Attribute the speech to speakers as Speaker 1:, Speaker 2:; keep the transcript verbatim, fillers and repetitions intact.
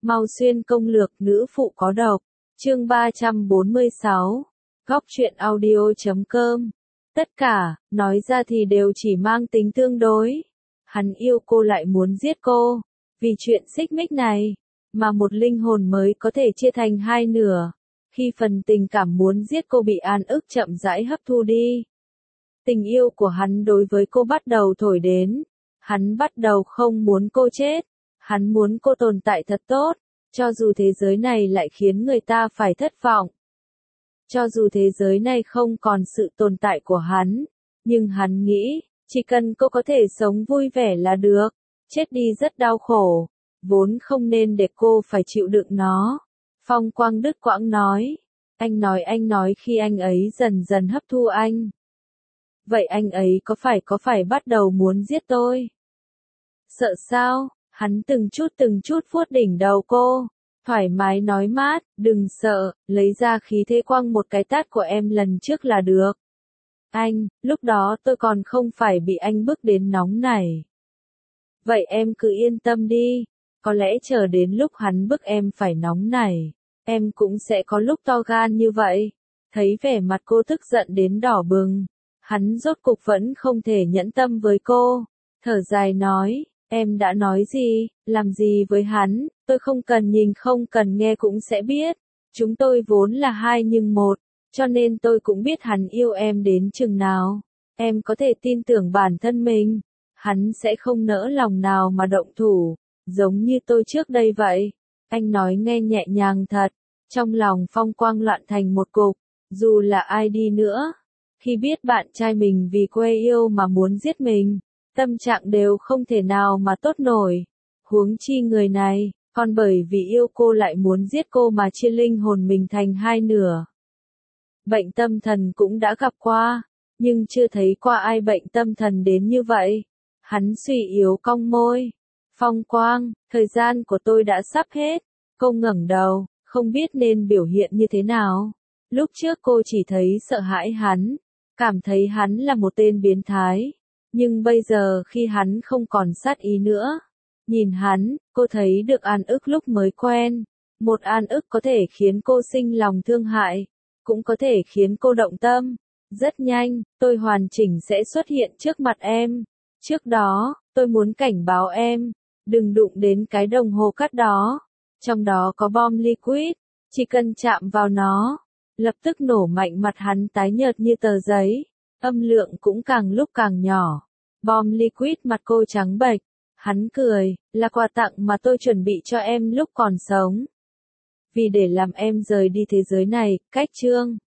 Speaker 1: Mau xuyên công lược nữ phụ có độc. Chương ba trăm bốn mươi sáu. Góc truyện audio chấm com. Tất cả, nói ra thì đều chỉ mang tính tương đối. Hắn yêu cô lại muốn giết cô. Vì chuyện xích mích này, mà một linh hồn mới có thể chia thành hai nửa. Khi phần tình cảm muốn giết cô bị an ức chậm rãi hấp thu đi. Tình yêu của hắn đối với cô bắt đầu thổi đến. Hắn bắt đầu không muốn cô chết. Hắn muốn cô tồn tại thật tốt. Cho dù thế giới này lại khiến người ta phải thất vọng. Cho dù thế giới này không còn sự tồn tại của hắn. Nhưng hắn nghĩ, chỉ cần cô có thể sống vui vẻ là được. Chết đi rất đau khổ. Vốn không nên để cô phải chịu đựng nó. Phong Quang đứt quãng nói. Anh nói anh nói khi anh ấy dần dần hấp thu anh. Vậy anh ấy có phải có phải bắt đầu muốn giết tôi? Sợ sao? Hắn từng chút từng chút vuốt đỉnh đầu cô. Thoải mái nói mát, đừng sợ, lấy ra khí thế quăng một cái tát của em lần trước là được. Anh, lúc đó tôi còn không phải bị anh bức đến nóng này. Vậy em cứ yên tâm đi, có lẽ chờ đến lúc hắn bức em phải nóng này, em cũng sẽ có lúc to gan như vậy. Thấy vẻ mặt cô tức giận đến đỏ bừng, hắn rốt cục vẫn không thể nhẫn tâm với cô, thở dài nói. Em đã nói gì, làm gì với hắn, tôi không cần nhìn không cần nghe cũng sẽ biết. Chúng tôi vốn là hai nhưng một, cho nên tôi cũng biết hắn yêu em đến chừng nào. Em có thể tin tưởng bản thân mình, hắn sẽ không nỡ lòng nào mà động thủ, giống như tôi trước đây vậy. Anh nói nghe nhẹ nhàng thật, trong lòng Phong Quang loạn thành một cục, dù là ai đi nữa. Khi biết bạn trai mình vì quê yêu mà muốn giết mình, tâm trạng đều không thể nào mà tốt nổi. Huống chi người này, còn bởi vì yêu cô lại muốn giết cô mà chia linh hồn mình thành hai nửa. Bệnh tâm thần cũng đã gặp qua, nhưng chưa thấy qua ai bệnh tâm thần đến như vậy. Hắn suy yếu cong môi. Phong Quang, thời gian của tôi đã sắp hết. Cô ngẩng đầu, không biết nên biểu hiện như thế nào. Lúc trước cô chỉ thấy sợ hãi hắn, cảm thấy hắn là một tên biến thái. Nhưng bây giờ khi hắn không còn sát ý nữa, nhìn hắn, cô thấy được an ức lúc mới quen. Một an ức có thể khiến cô sinh lòng thương hại, cũng có thể khiến cô động tâm. Rất nhanh, tôi hoàn chỉnh sẽ xuất hiện trước mặt em. Trước đó, tôi muốn cảnh báo em, đừng đụng đến cái đồng hồ cát đó. Trong đó có bom liquid, chỉ cần chạm vào nó, lập tức nổ mạnh. Mặt hắn tái nhợt như tờ giấy. Âm lượng cũng càng lúc càng nhỏ. Bom liquid mặt cô trắng bệch. Hắn cười, là quà tặng mà tôi chuẩn bị cho em lúc còn sống. Vì để làm em rời đi thế giới này, cách chương.